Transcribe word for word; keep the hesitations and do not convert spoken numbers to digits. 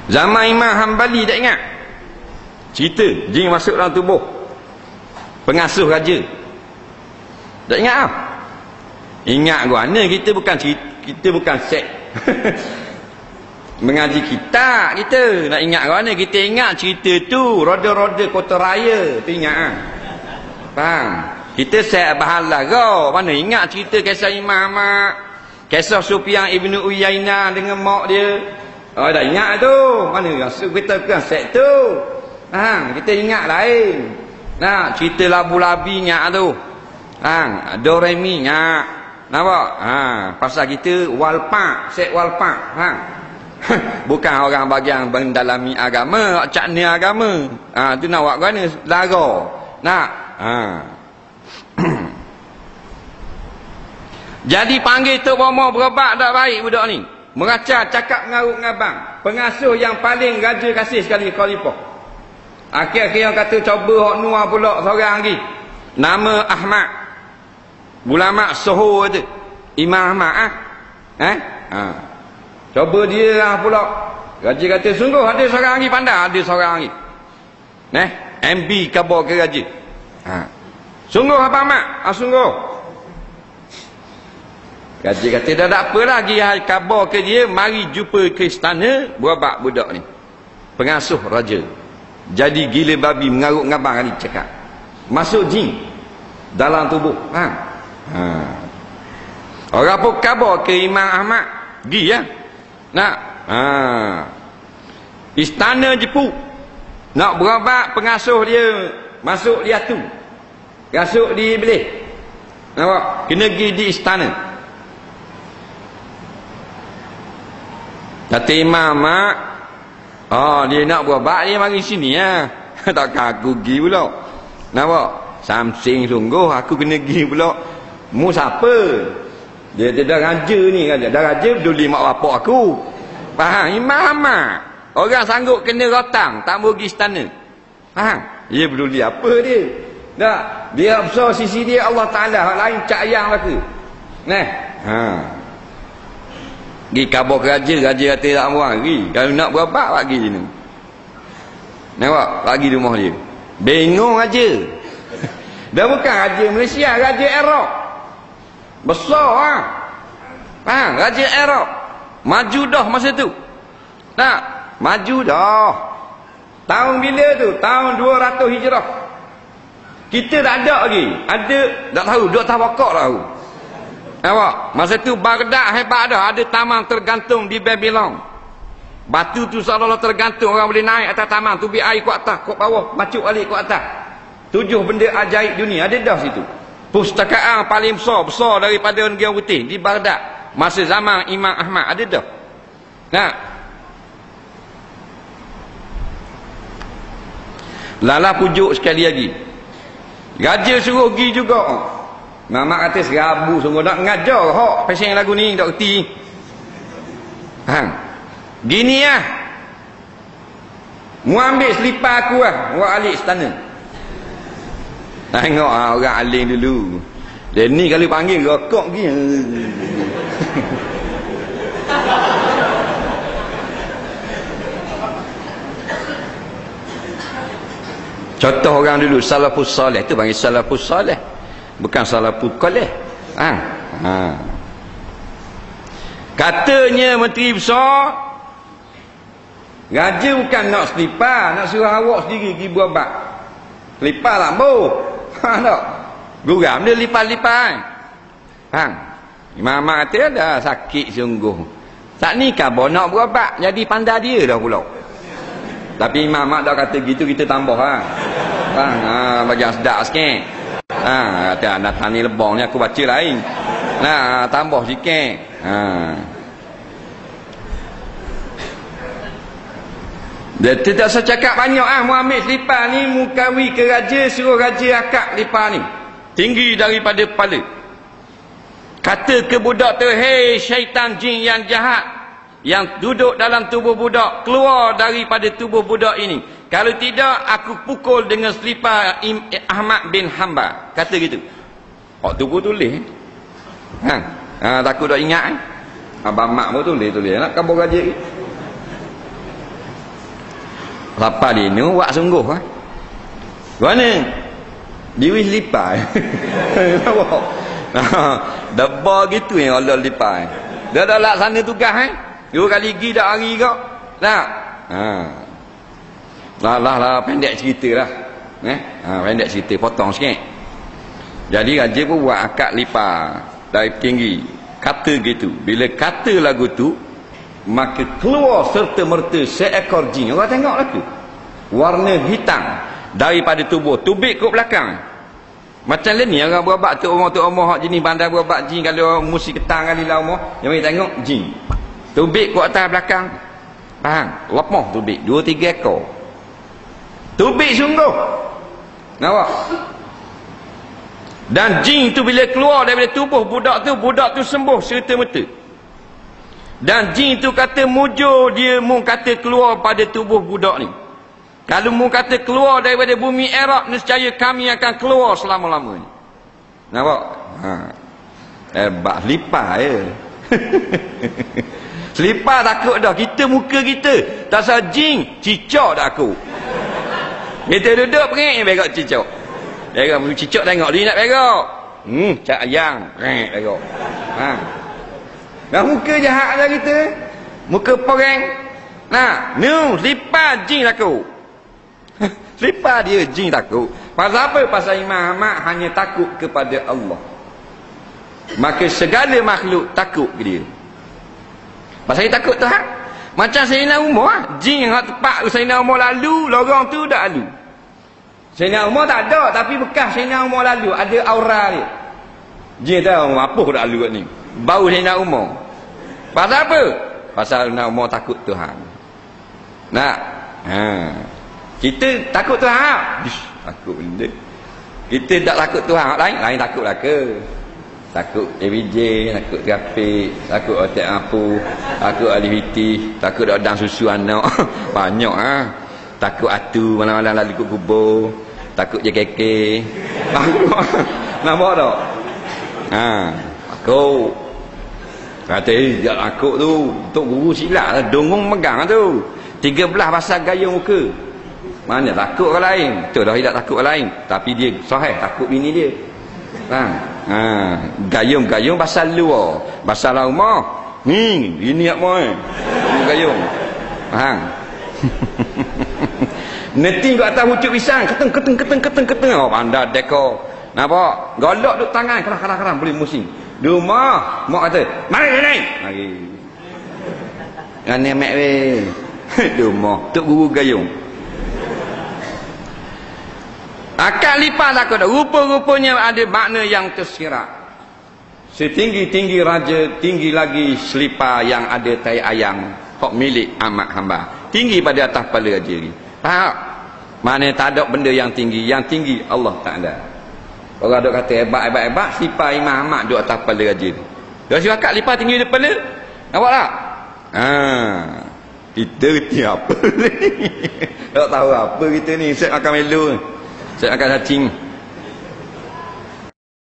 Zaman Imam Hambali tak ingat? Cerita jin masuk dalam tubuh pengasuh raja. Tak ingat ah? Ingat gua. Ni kita bukan cerita, kita bukan sek. Mengaji kitab kita. Nak ingat gua ni kita ingat cerita tu roda-roda kota raya tu ingat ah. Faham? Kita sek bahala kau. Mana ingat cerita kisah Imam Ahmad, kisah Sufyan Ibn Uyainah dengan mak dia. Oh dah ingat tu. Mana rasa kita bukan sek tu. Ha, kita ingat lain. Nah, cerita labu-labi ingat tu. Ha, do re mi ingat. Nampak? Ha, pasal kita walpak, sek walpak. Ha. Bukan orang bagian mendalami agama, cakni agama. Ha, tu nak buat mana? Lara. Nak. Ha. Jadi panggil Tok Bomo berobat tak baik budak ni. Meraca cakap mengarut ngabang. Pengasuh yang paling raja kasih sekali khalifah. Akhir-akhir yang kata coba hok nuah pula seorang lagi. Nama Ahmad. Ulama Soho tu. Imam Ahmad ah. Eh? Ha. Coba dia lah pula. Raja kata sungguh ada seorang lagi pandai, ada seorang lagi. Neh, M B khabar ke raja. Ha. Sungguh apa Ahmad? Ah sungguh. Raja kata dah tak apa lagi khabar ke dia, mari jumpa ke istana berobat budak ni. Pengasuh raja. Jadi gila babi mengarut ngabang kali cakap. Masuk jin dalam tubuh. Ha. Ha. Orang pun khabar ke Imam Ahmad. Gi ya. Nak. Ha. Istana Jepu. Nak berobat pengasuh dia masuk dia tu. Masuk di belah. Nampak? Kena pergi di istana. Kata Imam Ahmad, oh dia nak berobat dia mari sini ya. Takkan aku pergi pula. Nampak? Samsing sungguh aku kena pergi pula. Mu siapa? Dia dah raja ni kan. Dah raja peduli mak bapak aku. Faham? Imam Ahmad. Orang sanggup kena rotang tak mau pergi istana. Faham? Dia peduli apa dia? Tak. Dia besar sisi dia Allah Ta'ala. Hak lain cak ayang lah ke? Nah. Ha. Pergi khabar ke raja, raja kata tak buang pergi. Kalau nak berobat pergi sini. Nampak? Pergi rumah dia. Bingung raja. Dah bukan raja Malaysia, raja Arab. Besar ah. Ha, raja Arab. Maju dah masa tu. Tak, maju dah. Tahun bila tu? Tahun dua ratus Hijrah. Kita tak ada lagi. Ada tak tahu, duk tawakal tahu. Nampak? Masa tu Baghdad hebat dah. Ada taman tergantung di Babylon. Batu tu seolah-olah tergantung. Orang boleh naik atas taman tu, biar air kuat atas, kuat bawah, macuk balik kuat atas. Tujuh benda ajaib dunia ada dah situ. Pustakaan paling besar, besar daripada Negeri Putih di Baghdad. Masa zaman Imam Ahmad ada dah. Nah. Lala pujuk sekali lagi. Raja suruh pergi juga. Mama kata serabu sungguh nak mengajar hok pasal lagu ni tak reti. Ha. Gini ah. Mu ambil selipar aku ah, buat alik istana. Tengok ah, orang aling dulu. Dia ni kalau panggil rokok pergi. Contoh orang dulu salafus salih tu panggil salafus salih. Bukan salafus qalih. Ha. Ha. Katanya menteri besar, raja bukan nak selipar, nak suruh awak sendiri pergi berobat. Selipar lambu. Ha tak. Guram dia lipat-lipat. Ha. Imam Ahmad kata dah sakit sungguh. Tak ni khabar nak berobat, jadi pandai dia dah pula. Tapi Imam Ahmad dah kata gitu, kita tambah ha. Ha, ha bagi yang sedap sikit. Ha, kata nak tani lebong ni aku baca lain. Nah, tambah sikit. Ha. Dia tidak usah cakap banyak ah, mu ambil selipar ni, mu kawi ke raja, suruh raja akak selipar ni. Tinggi daripada kepala. Kata ke budak tu, hei syaitan jin yang jahat yang duduk dalam tubuh budak, keluar daripada tubuh budak ini. Kalau tidak aku pukul dengan selipar Ahmad bin Hanbal. Kata gitu. Hak tubuh tulis. Ha, ha takut dak ingat eh. Abang mak pun tulis tulis nak khabar raja. Lapa dia ni buat sungguh ha. Mana? Diwis lipai. Nampak? Debba gitu yang Allah lipai. Dia dah laksana tugas eh. Dua kali pergi dah hari kau. Tak? Ha. Lah lah lah pendek cerita lah. Eh? Ha, pendek cerita potong sikit. Jadi raja pun buat akad lipai dari tinggi. Kata gitu. Bila kata lagu tu, maka keluar serta merta seekor jin. Orang tengoklah tu. Warna hitam daripada tubuh, tubik ke belakang. Macam lah ni orang berbak tu umur tu umur hak jenis bandar berbak jin kalau musi ketang kali lah umur. Yang kita tengok jin. Tubik ke atas belakang. Faham? Lepah tubik, dua tiga ekor. Tubik sungguh. Nampak? Dan jin tu bila keluar daripada tubuh budak tu, budak tu sembuh serta merta. Dan jin tu kata mujur dia mu kata keluar pada tubuh budak ni. Kalau mu kata keluar daripada bumi Iraq, nescaya kami akan keluar selama-lamanya. Nampak? Ha. Hebat selipar je. Selipar takut dah. Kita muka kita. Tak sah jin, cicak dah aku. Kita duduk pengik, begok cicak. Begok cicak tengok dia nak begok. Hmm, cak ayang. Pengik begok. Ha. Dah muka jahat dah kita. Muka perang. Nah, nu, selipar jin aku. Selipar dia jin takut. Pasal apa? Pasal Imam Ahmad hanya takut kepada Allah. Maka segala makhluk takut ke dia. Pasal dia takut Tuhan. Macam Sayyidina Umar, jin yang tepat Sayyidina Umar lalu, lorong tu dah lalu. Sayyidina Umar tak ada, tapi bekas Sayyidina Umar lalu, ada aura dia. Jin tahu apa dah lalu kat ni. Bau Sayyidina Umar. Pasal apa? Pasal Sayyidina Umar takut Tuhan. Nak? Ha. Kita takut Tuhan. Ish, takut benda. Kita tak takut Tuhan lain, lain takutlah ke? Takut A B J, takut trafik, takut otak apu, takut alihiti, takut dadang susu anak. Banyak ah. Ha? Takut atu malam-malam lalu ikut kubur, takut je keke. Nampak tak? Ha, takut. Kata eh, jangan takut tu. Tok guru silap lah, dongong megang tu. tiga belas pasal gaya muka. Mana takut orang lain. Betul dah tidak takut orang lain. Tapi dia sahih takut bini dia. Faham? Ha. Gayung-gayung pasal luar. Pasal rumah. Ni, ini apa mai? Gayung. Faham? Neti kat atas pucuk pisang. Keteng, keteng, keteng, keteng, keteng. Oh, pandai dekor. Nampak? Golok duk tangan. Kerah-kerah-kerah. Boleh musing. Di rumah. Mak kata, mari, mari. Mari. Ini mek weh. Di rumah. Tok guru gayung. Akad lipat takut dah. Rupa-rupanya ada makna yang tersirat. Setinggi-tinggi raja, tinggi lagi selipar yang ada tai ayam. Hak milik amat hamba. Tinggi pada atas kepala raja ni. Faham? Mana tak ada benda yang tinggi. Yang tinggi Allah tak ada. Orang duk kata hebat-hebat-hebat. Selipar Imam Ahmad duk atas kepala raja ni. Dia si akad lipat tinggi depan kepala. Nampak tak? Haa. Kita reti apa ni? Tak tahu apa kita ni. Saya akan melu. Saya akan hacing.